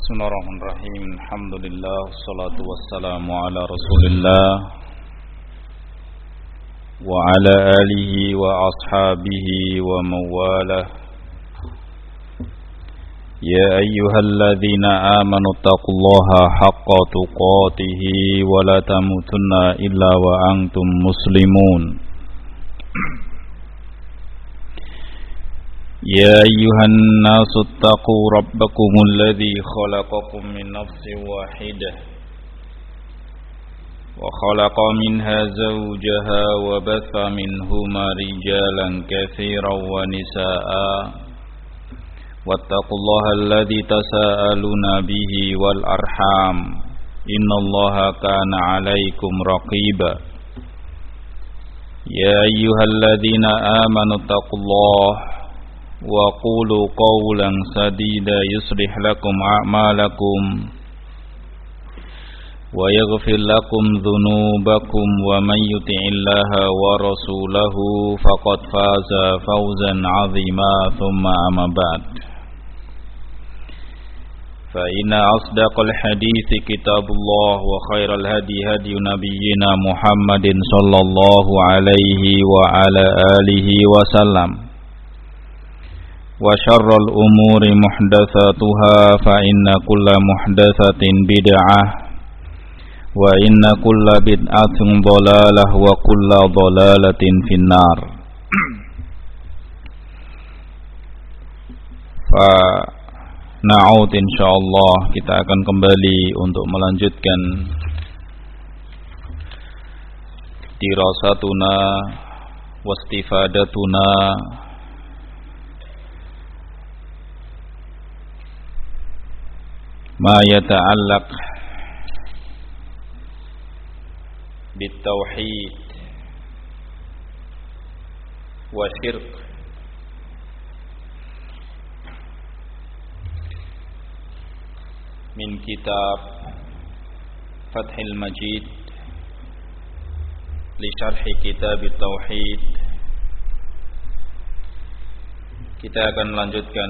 Bismillahirrahmanirrahim. Alhamdulillah, salatu wassalamu ala Rasulillah wa ala alihi wa ashabihi wa mawalah. Ya ayyuhalladzina amanu taqullaha haqqa tuqatih wa la tamutunna illa wa antum muslimun. يا أيها الناس اتقوا ربكم الذي خلقكم من نفس واحدة وخلق منها زوجها وبث منهما رجالا كثيرا ونساء واتقوا الله الذي تساءلون به والأرحام إن الله كان عليكم رقيبا يا أيها الذين آمنوا اتقوا الله وقولوا قولا سديدا يصلح لكم أعمالكم ويغفر لكم ذنوبكم ومن يطع الله ورسوله فقد فاز فوزا عظيما ثم أما بعد فإن أصدق الحديث كتاب الله وخير الهدي هدي نبينا محمد صلى الله عليه وعلى آله وسلم وشر الأمور محدثاتها فإن كل محدثة بدعة وإن كل بدعة ضلالة وكل ضلالة في النار. Na'ud insyaallah kita akan kembali untuk melanjutkan dirasatuna wastifadatuna ma yata'allaq bitauhid wa syirk min kitab Fathul Majid li syarhi kitab tauhid. Kita akan melanjutkan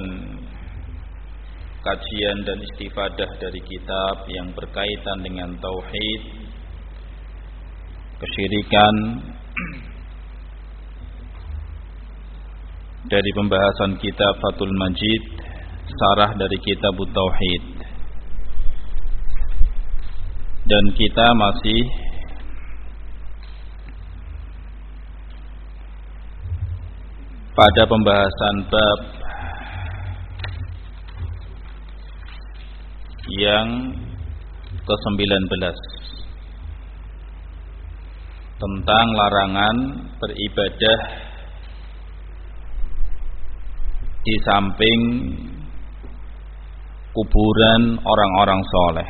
kajian dan istifadah dari kitab yang berkaitan dengan tauhid, kesyirikan, dari pembahasan kitab Fathul Majid, syarah dari kitab tauhid. Dan kita masih pada pembahasan bab yang ke-19 tentang larangan beribadah di samping kuburan orang-orang soleh.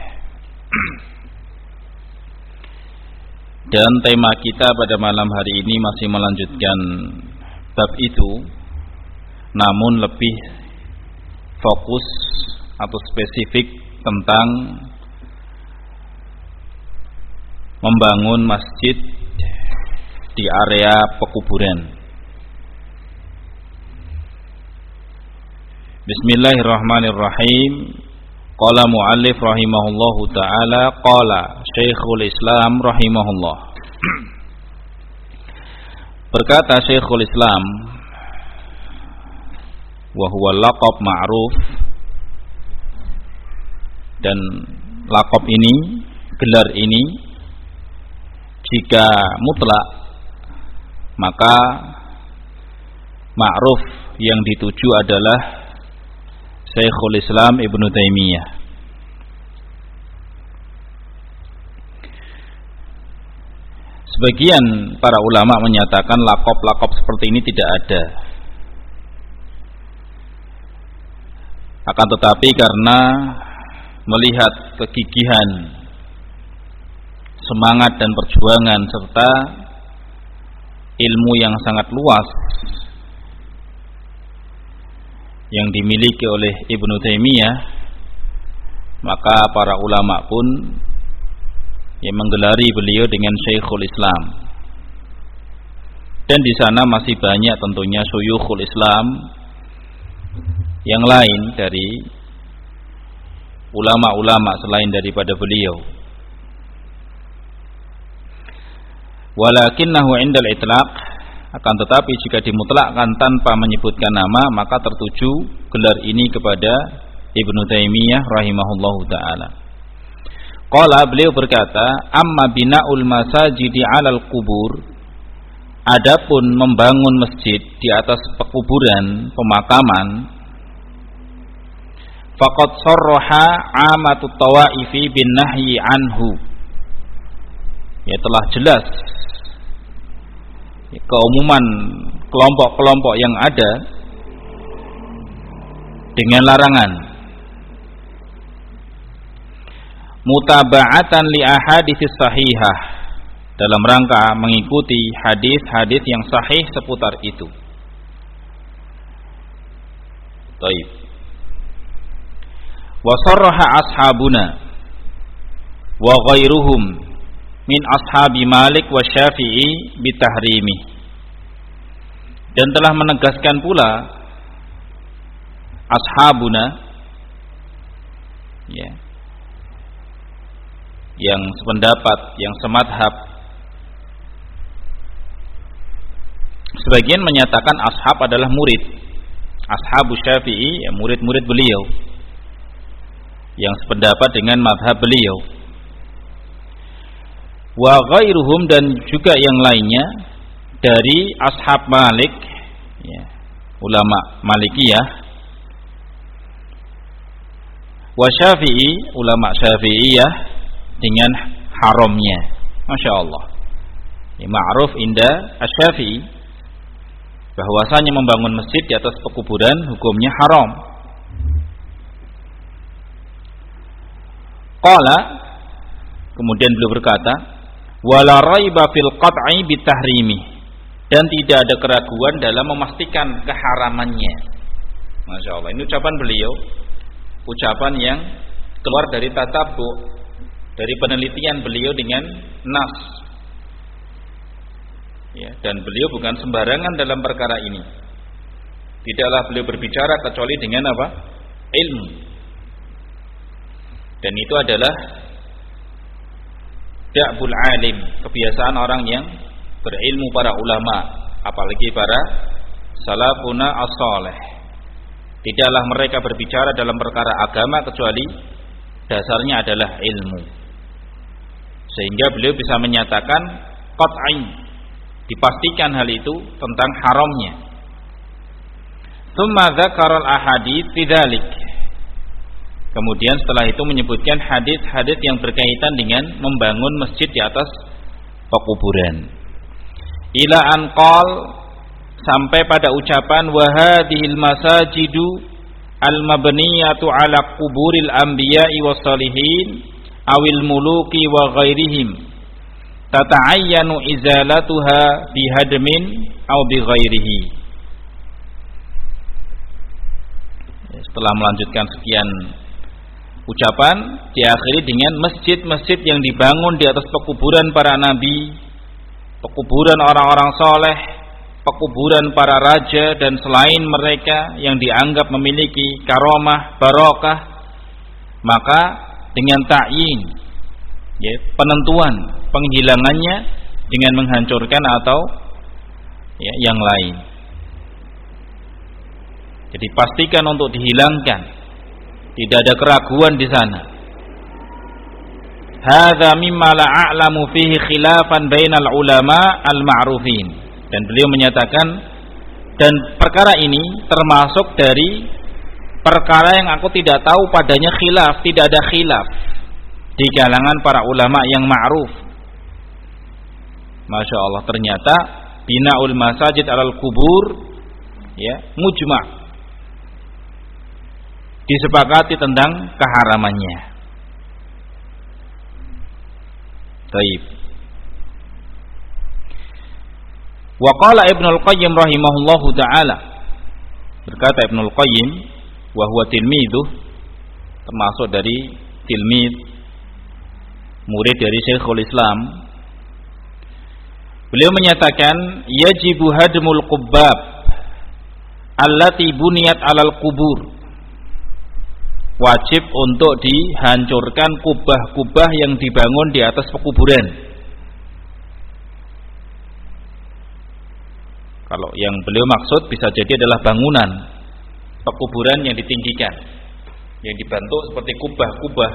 Dan tema kita pada malam hari ini masih melanjutkan bab itu, namun lebih fokus atau spesifik tentang membangun masjid di area pekuburan. Bismillahirrahmanirrahim. Qala muallif rahimahullahu taala, qala Syekhul Islam rahimahullah. Berkata Syekhul Islam, wa huwa laqab ma'ruf, dan laqab ini, gelar ini jika mutlak maka ma'ruf yang dituju adalah Syekhul Islam Ibnu Taimiyah. Sebagian para ulama menyatakan laqab-laqab seperti ini tidak ada. Akan tetapi karena melihat kegigihan, semangat dan perjuangan serta ilmu yang sangat luas yang dimiliki oleh Ibnu Taimiyah, maka para ulama pun yang menggelari beliau dengan Syekhul Islam. Dan di sana masih banyak tentunya syuyukhul Islam yang lain dari ulama-ulama selain daripada beliau. Walakinnahu 'indal itlaq, akan tetapi jika dimutlakkan tanpa menyebutkan nama, maka tertuju gelar ini kepada Ibnu Taimiyah rahimahullahu taala. Qala, beliau berkata, amma bina'ul masajidi 'alal qubur, adapun membangun masjid di atas pekuburan, pemakaman, faqad sarraha 'amatut tawaifi bin nahyi anhu, ya telah jelas keumuman kelompok-kelompok yang ada dengan larangan. Mutaba'atan li ahaditsis sahihah, dalam rangka mengikuti hadis-hadis yang sahih seputar itu. Baik. Wa sarraha ashabuna wa ghairuhum min ashabi Malik wa Syafi'i bitahrimi, dan telah menegaskan pula ashabuna, ya, yang sependapat, yang semadhab. Sebagian menyatakan ashab adalah murid, ashabu Syafi'i, ya, murid-murid beliau yang sependapat dengan madhab beliau. Wa ghairuhum, dan juga yang lainnya dari ashab Malik, ya, ulama Malikiyah, wa Syafi'i, ulama Syafi'iyah dengan haramnya. Masya Allah, ini ma'ruf inda asy-Syafi'i bahwasanya membangun masjid di atas pekuburan hukumnya haram. Qala, kemudian beliau berkata, wala raiba fil qat'i bitahrimi, dan tidak ada keraguan dalam memastikan keharamannya. Masya Allah, ini ucapan beliau, ucapan yang keluar dari tatabbu, dari penelitian beliau dengan nas, ya, dan beliau bukan sembarangan dalam perkara ini. Tidaklah beliau berbicara kecuali dengan apa? Ilmu. Dan itu adalah da'bul alim, kebiasaan orang yang berilmu, para ulama, apalagi para salafuna as-salih. Tidaklah mereka berbicara dalam perkara agama kecuali dasarnya adalah ilmu. Sehingga beliau bisa menyatakan qat'i, dipastikan hal itu tentang haramnya. Tsumma dzakara al-ahadits fi dzalik, kemudian setelah itu menyebutkan hadis-hadis yang berkaitan dengan membangun masjid di atas pekuburan. Ila anqal, sampai pada ucapan wa hadhil masajidu al-mabniyatu ala quburil anbiya'i was salihin awil muluki wa ghairihim tata'ayyanu izalatuha bihadmin aw bighairihi. Setelah melanjutkan sekian ucapan, diakhiri dengan masjid-masjid yang dibangun di atas pekuburan para nabi, pekuburan orang-orang soleh, pekuburan para raja dan selain mereka yang dianggap memiliki karomah, barokah, maka dengan ta'yin, ya, penentuan penghilangannya dengan menghancurkan atau, ya, yang lain. Jadi pastikan untuk dihilangkan, tidak ada keraguan di sana. Hadza mimma la a'lamu fihi khilafan bainal ulama al-ma'rufin. Dan beliau menyatakan, dan perkara ini termasuk dari perkara yang aku tidak tahu padanya khilaf, tidak ada khilaf di kalangan para ulama yang ma'ruf. Masya Allah, ternyata bina'ul masajid alal kubur, ya, mujma', disepakati tentang keharamannya. Baik. Wa qala Ibnul Qayyim rahimahullahu taala, berkata Ibnul Qayyim, wa huwa tilmidhu, termasuk dari tilmid, murid dari Syekhul Islam. Beliau menyatakan, yajibu hadmul qubbab allati buniyat alal qubur. wajib untuk dihancurkan kubah-kubah yang dibangun di atas pekuburan. Kalau yang beliau maksud bisa jadi adalah bangunan pekuburan yang ditinggikan, yang dibentuk seperti kubah-kubah.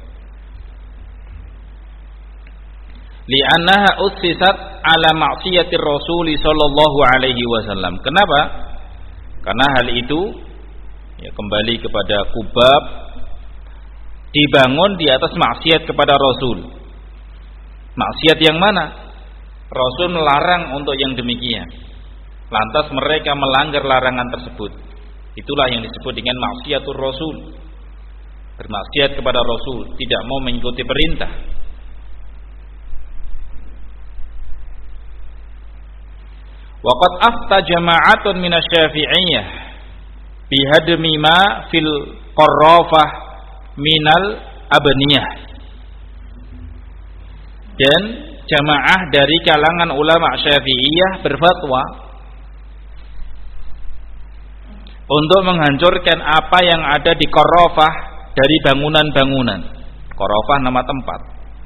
Li'annaha ussisat ala ma'siyatir Rasul sallallahu alaihi wasallam. Kenapa? Karena hal itu ya kembali kepada kubah dibangun di atas maksiat kepada Rasul. Maksiat yang mana? Rasul melarang untuk yang demikian. Lantas mereka melanggar larangan tersebut. Itulah yang disebut dengan maksiatur Rasul. Bermaksiat kepada Rasul, tidak mau mengikuti perintah. Waqad afta jama'atun minasy-Syafi'iyyah bihadmi ma fil qarrafah minal abniyah. Dan jamaah dari kalangan ulama Syafi'iyah berfatwa untuk menghancurkan apa yang ada di Qarrafah dari bangunan-bangunan. Qarrafah nama tempat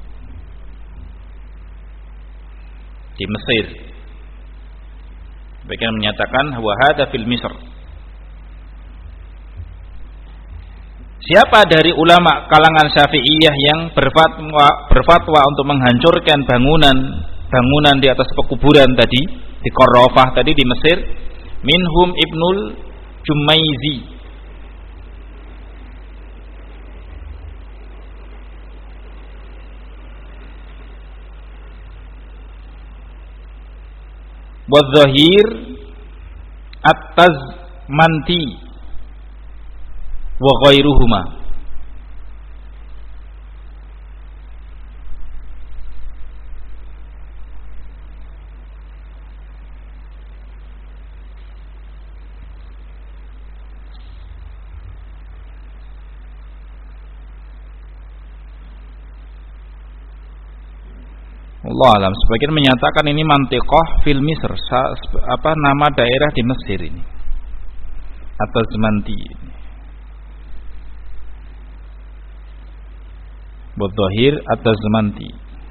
di Mesir. Sebagian menyatakan wa hadza fil Misr. Siapa dari ulama kalangan Syafi'iyah yang berfatwa untuk menghancurkan bangunan di atas pekuburan tadi di Qarrafah tadi di Mesir? Minhum Ibnul Jumaizi, Wadh-Dhahir At-Tazmanti wa ghairuhuma. Allah alam, sebagian menyatakan ini mantiqah fil Misr, nama daerah di Mesir ini atau Zmanti. Wadh-Dhahir atau Zmanti.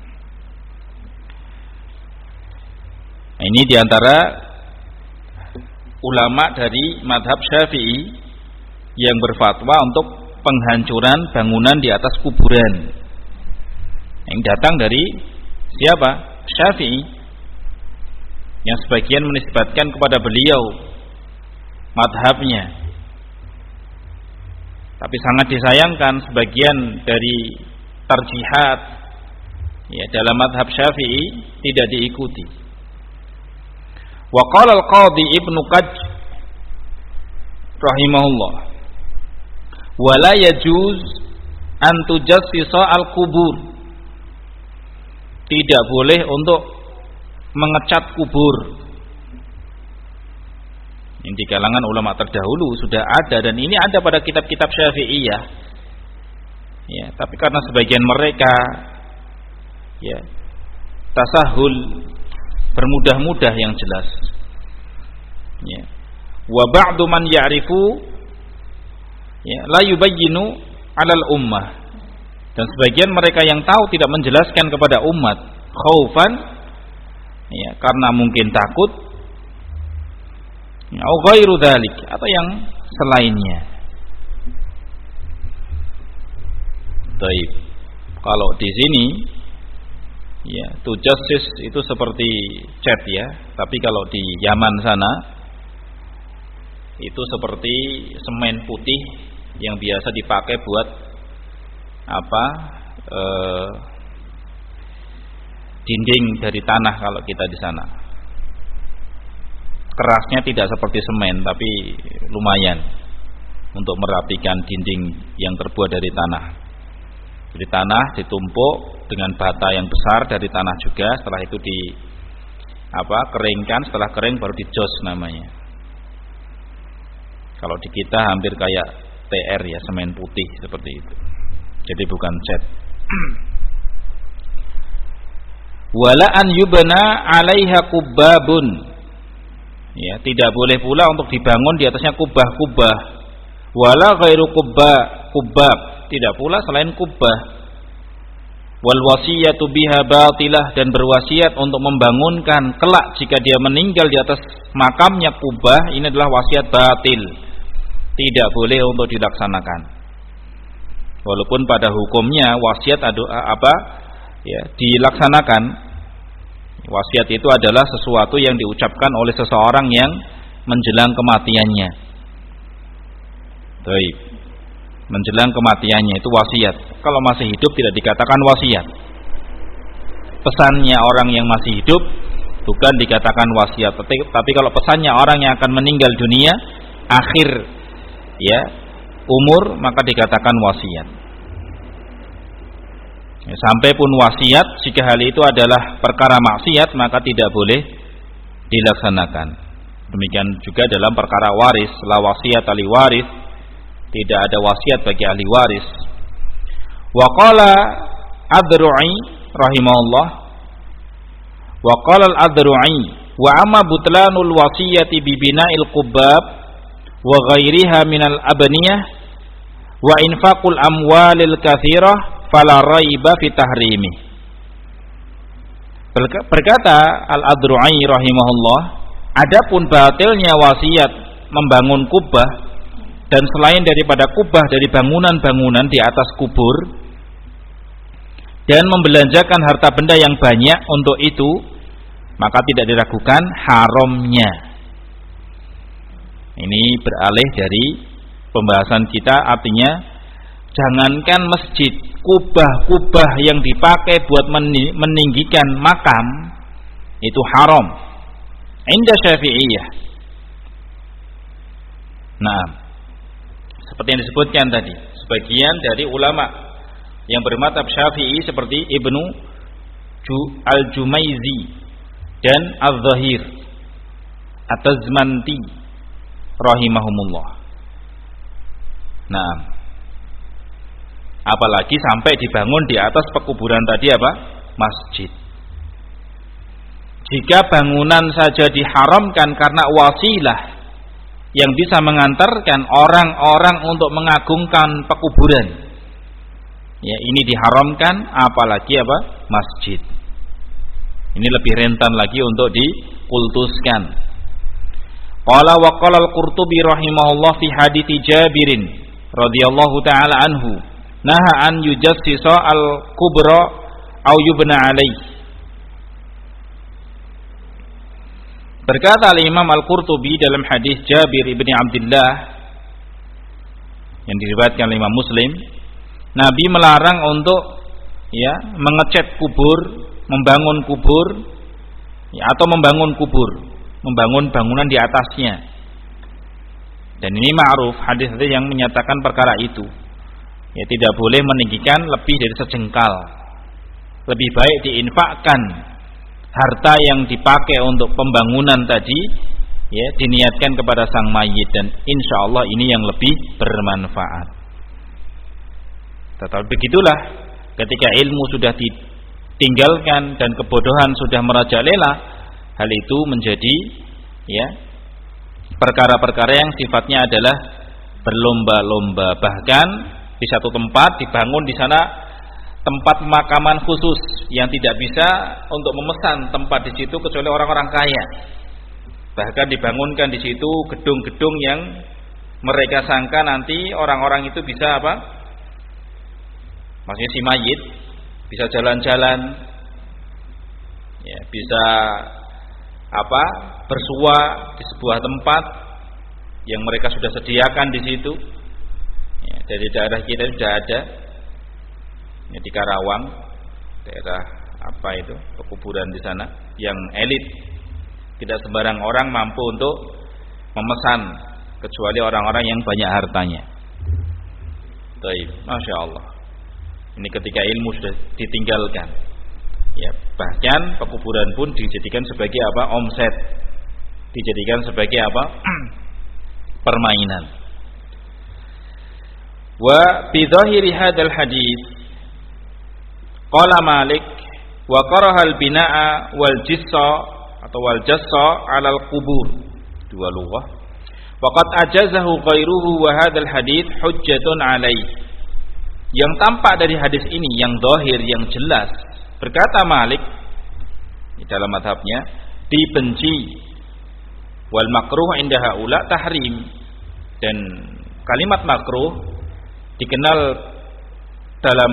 Ini diantara ulama dari madhab Syafi'i yang berfatwa untuk penghancuran bangunan di atas kuburan. Yang datang dari siapa? Syafi'i, yang sebagian menisbatkan kepada beliau madhabnya. Tapi sangat disayangkan sebagian dari tarjihat ya dalam madhab Syafi'i tidak diikuti. Wa qala al-Qadhi Ibnu Qaj rahimahullah, wa la yajuz an tujassisa al-qubur. Tidak boleh untuk mengecat kubur. Ini di kalangan ulama terdahulu sudah ada, dan ini ada pada kitab-kitab Syafi'iyah. Ya, tapi karena sebagian mereka ya tasahul, bermudah-mudah yang jelas. Ya. Wa ba'du man ya'rifu ya la yubayyinu 'alal ummah. Dan sebagian mereka yang tahu tidak menjelaskan kepada umat, khaufan ya karena mungkin takut, au ghairu dzalik, atau yang selainnya. Baik. Kalau di sini ya tujassis itu seperti cat ya, tapi kalau di Yaman sana itu seperti semen putih yang biasa dipakai buat dinding dari tanah kalau kita di sana. Kerasnya tidak seperti semen, tapi lumayan untuk merapikan dinding yang terbuat dari tanah. Jadi tanah ditumpuk dengan bata yang besar dari tanah juga, setelah itu keringkan, setelah kering baru dijos namanya. Kalau di kita hampir kayak TR ya, semen putih seperti itu. Jadi bukan cat. Wala an yubna 'alaiha kubbabun. Ya, tidak boleh pula untuk dibangun di atasnya kubah-kubah. Wala ghairu kubab, tidak pula selain kubah. Wal wasiyatu biha batilah, dan berwasiat untuk membangunkan kelak jika dia meninggal di atas makamnya kubah, ini adalah wasiat batil. Tidak boleh untuk dilaksanakan. Walaupun pada hukumnya wasiat dilaksanakan. Wasiat itu adalah sesuatu yang diucapkan oleh seseorang yang menjelang kematiannya. Baik. Menjelang kematiannya itu wasiat. Kalau masih hidup tidak dikatakan wasiat. Pesannya orang yang masih hidup bukan dikatakan wasiat. Tapi kalau pesannya orang yang akan meninggal dunia akhir umur, maka dikatakan wasiat. Sampai pun wasiat, jika hal itu adalah perkara maksiat, maka tidak boleh dilaksanakan. Demikian juga dalam perkara waris, la wasiat ahli waris, tidak ada wasiat bagi ahli waris. Wa qala Ad-Du'i rahimahullah, wa qala Al-Ad-Du'i wa amma butlanul wasiyati bi bina'il qubbab wa ghairiha minal abniyah wa infaqul amwalil katsirah fala raiba fi tahrimi. Berkata Al-Ad-Du'i rahimahullah, adapun batilnya wasiat membangun kubah dan selain daripada kubah dari bangunan-bangunan di atas kubur dan membelanjakan harta benda yang banyak untuk itu, maka tidak diragukan haramnya. Ini beralih dari pembahasan kita, artinya jangankan masjid, kubah-kubah yang dipakai buat meninggikan makam itu haram inda Syafi'iyah. Nah, seperti yang disebutkan tadi, sebagian dari ulama yang bermadzhab Syafi'i seperti Ibnu Al-Jumaizi dan Az-Zahir At-Tazmanti rahimahumullah. Nah, apalagi sampai dibangun di atas pekuburan tadi masjid. Jika bangunan saja diharamkan karena wasilah yang bisa mengantarkan orang-orang untuk mengagungkan pekuburan, ini diharamkan, apalagi masjid. Ini lebih rentan lagi untuk dikultuskan. Qala wa qala Al-Qurtubi rahimahullah fi hadithi Jabirin radhiyallahu taala anhu, naha an yujassisa al-kubra au yubna alaih. Berkata Imam Al-Qurtubi dalam hadis Jabir ibni Abdullah yang diriwayatkan oleh Imam Muslim, Nabi melarang untuk mengecat kubur, membangun kubur, atau membangun kubur, membangun bangunan di atasnya. Dan ini ma'ruf hadis yang menyatakan perkara itu. Tidak boleh meninggikan lebih dari sejengkal. Lebih baik diinfakkan harta yang dipakai untuk pembangunan tadi, diniatkan kepada sang mayit, dan insya Allah ini yang lebih bermanfaat. Tetapi begitulah, ketika ilmu sudah ditinggalkan dan kebodohan sudah merajalela, hal itu menjadi perkara-perkara yang sifatnya adalah berlomba-lomba. Bahkan di satu tempat dibangun di sana tempat pemakaman khusus yang tidak bisa untuk memesan tempat di situ kecuali orang-orang kaya. Bahkan dibangunkan di situ gedung-gedung yang mereka sangka nanti orang-orang itu bisa maksudnya si mayit bisa jalan-jalan, bisa bersua di sebuah tempat yang mereka sudah sediakan di situ. Dari daerah kita sudah ada, di Karawang, daerah pekuburan di sana yang elit. Tidak sembarang orang mampu untuk memesan kecuali orang-orang yang banyak hartanya. Baik, masya Allah. Ini ketika ilmu sudah ditinggalkan. Bahkan pekuburan pun dijadikan sebagai omset, dijadikan sebagai permainan. Wa bi dhahiri hadzal hadits qala Malik wa karaha al-bina'a wal jissa atau wal jassa 'ala al-qubur, dua lughah. Wa qad ajazahu ghairuhu wa hadzal hadits hujjatun 'alaihi. Yang tampak dari hadis ini, yang zahir, yang jelas, berkata Malik di dalam mazhabnya, dibenci. Wal makruh inda haula tahrim. Dan kalimat makruh dikenal dalam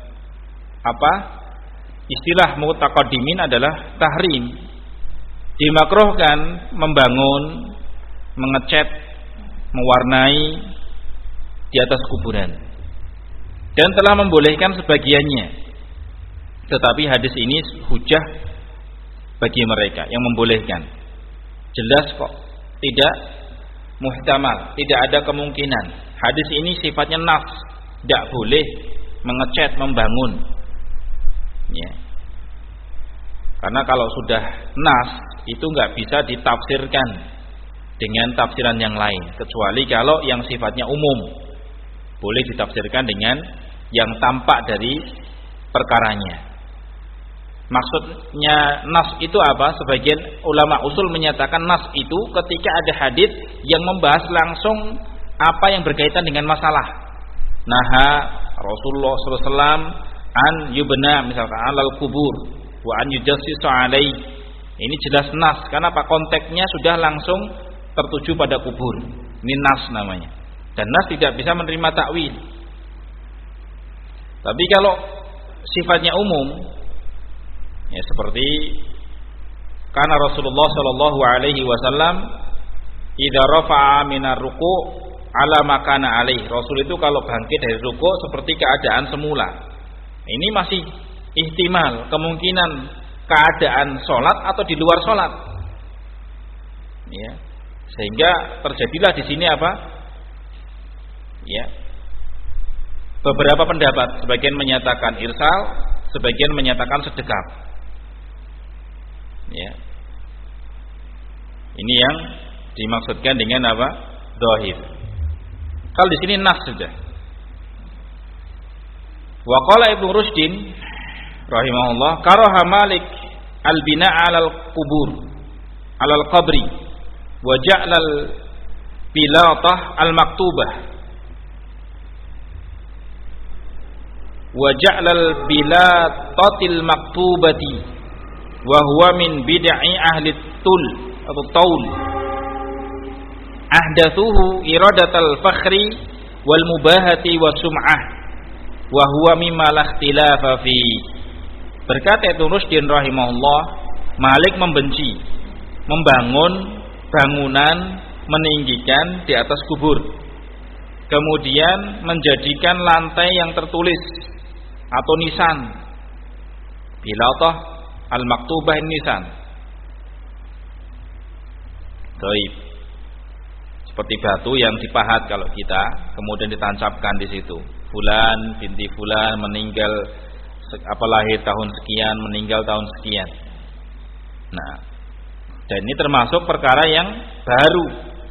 istilah mutaqaddimin adalah tahrim. Dimakruhkan membangun, mengecat, mewarnai di atas kuburan, dan telah membolehkan sebagiannya. Tetapi hadis ini hujah bagi mereka yang membolehkan. Jelas kok, tidak muhtamal, tidak ada kemungkinan. Hadis ini sifatnya nas, tidak boleh mengecat, membangun. Ya. Karena kalau sudah nas itu nggak bisa ditafsirkan dengan tafsiran yang lain, kecuali kalau yang sifatnya umum boleh ditafsirkan dengan yang tampak dari perkaranya. Maksudnya nas itu apa? Sebagian ulama usul menyatakan nas itu ketika ada hadis yang membahas langsung apa yang berkaitan dengan masalah. Naha Rasulullah SAW an yubna misalkan alal kubur wa an yujassisu alai. Ini jelas nas, karena apa? Konteksnya sudah langsung tertuju pada kubur. Ini nas namanya. Dan nas tidak bisa menerima takwil. Tapi kalau sifatnya umum, ya seperti karena Rasulullah sallallahu alaihi wasallam idza rafa'a minar ruku' ala makana alaih. Rasul itu kalau bangkit dari ruku' seperti keadaan semula. Ini masih ihtimal, kemungkinan keadaan sholat atau di luar sholat. Ya. Sehingga terjadilah di sini apa? Ya. Beberapa pendapat, sebagian menyatakan irsal, sebagian menyatakan sedekap. Ya. Ini yang dimaksudkan dengan apa? Zahir. Kalau di sini nas sudah. Wa qala Ibnu Rushdin rahimahullah, karaha Malik al-bina' 'alal qubur, 'alal qabri wa ja'lal bilatah al-maktubah wa ja'lal bilatatil maktubati wa huwa min bid'i ahli tul atau taul ahdathuhu iradatal fakhri wal mubahati wa sum'ah wa huwa mimma la ikhtilafa fi. Berkata Ibnu Rushdin rahimahullah, Malik membenci membangun bangunan, meninggikan di atas kubur, kemudian menjadikan lantai yang tertulis atau nisan, bilatah al-maktubah nisan. Baik. Seperti batu yang dipahat kalau kita, kemudian ditancapkan di situ. Fulan binti fulan meninggal lahir tahun sekian, meninggal tahun sekian. Nah, dan ini termasuk perkara yang baru.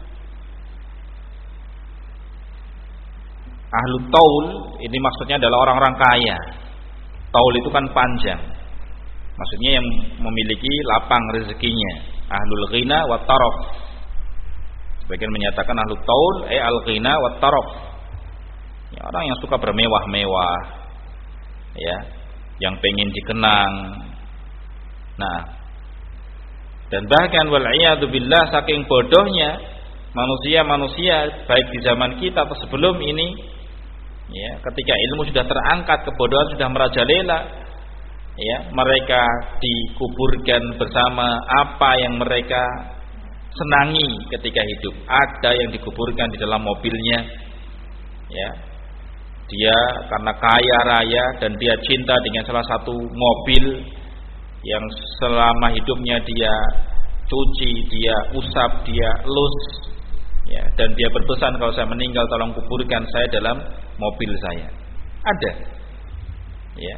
Ahlu taul ini maksudnya adalah orang-orang kaya. Taul itu kan panjang, maksudnya yang memiliki lapang rezekinya. Ahlul ghina wa taraf. Sebagian menyatakan ahlu taul al ghina wa taraf. Ya, orang yang suka bermewah-mewah, ya, yang pengen dikenang. Nah, dan bahkan wal'iyadu billah, saking bodohnya manusia-manusia baik di zaman kita atau sebelum ini, ya, ketika ilmu sudah terangkat, kebodohan sudah merajalela, ya, mereka dikuburkan bersama apa yang mereka senangi ketika hidup. Ada yang dikuburkan di dalam mobilnya, ya, dia karena kaya raya dan dia cinta dengan salah satu mobil yang selama hidupnya dia cuci, dia usap, dia elus, ya, dan dia berpesan, kalau saya meninggal tolong kuburkan saya dalam mobil saya. Ada, ya.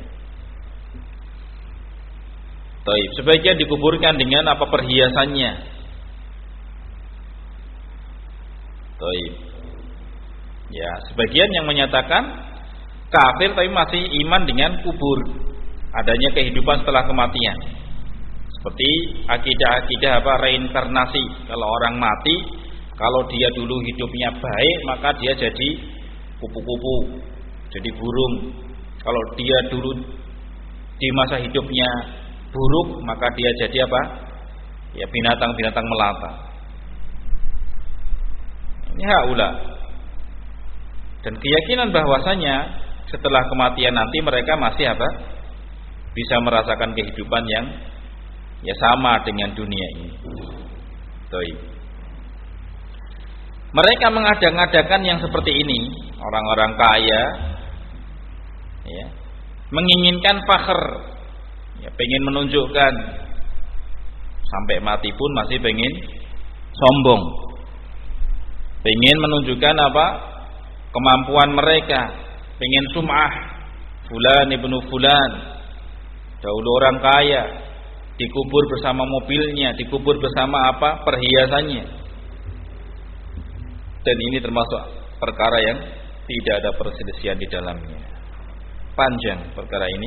Taib. Sebagian dikuburkan dengan apa, perhiasannya. Taib. Ya, sebagian yang menyatakan kafir tapi masih iman dengan kubur, adanya kehidupan setelah kematian. Seperti akidah-akidah apa, reinkarnasi. Kalau orang mati, kalau dia dulu hidupnya baik, maka dia jadi kupu-kupu, Jadi burung kalau dia dulu di masa hidupnya buruk, maka dia jadi apa? Ya binatang-binatang melata. Ini haula. Dan keyakinan bahwasanya setelah kematian nanti mereka masih apa? Bisa merasakan kehidupan yang ya sama dengan dunia ini. Baik. Mereka mengada-ngadakan yang seperti ini, orang-orang kaya ya, menginginkan fakhr, ya, pengen menunjukkan, sampai mati pun masih pengen sombong, pengen menunjukkan apa? Kemampuan mereka, pengen sum'ah, fulan ibnu fulan, dahulu orang kaya, dikubur bersama mobilnya, dikubur bersama apa? Perhiasannya. Dan ini termasuk perkara yang tidak ada perselisihan di dalamnya. Panjang perkara ini.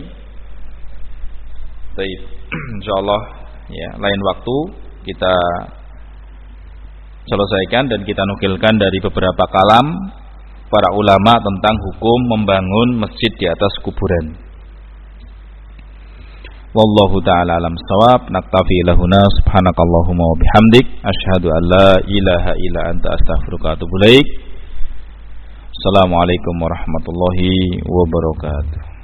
Baik, insyaallah ya lain waktu kita selesaikan dan kita nukilkan dari beberapa kalam para ulama tentang hukum membangun masjid di atas kuburan. Wallahu ta'ala alam shawab. Naktafi lahuna subhanakallahumma wa bihamdik asyhadu an la ilaha illa anta astaghfiruka wa atubu ilaik. Assalamualaikum warahmatullahi wabarakatuh.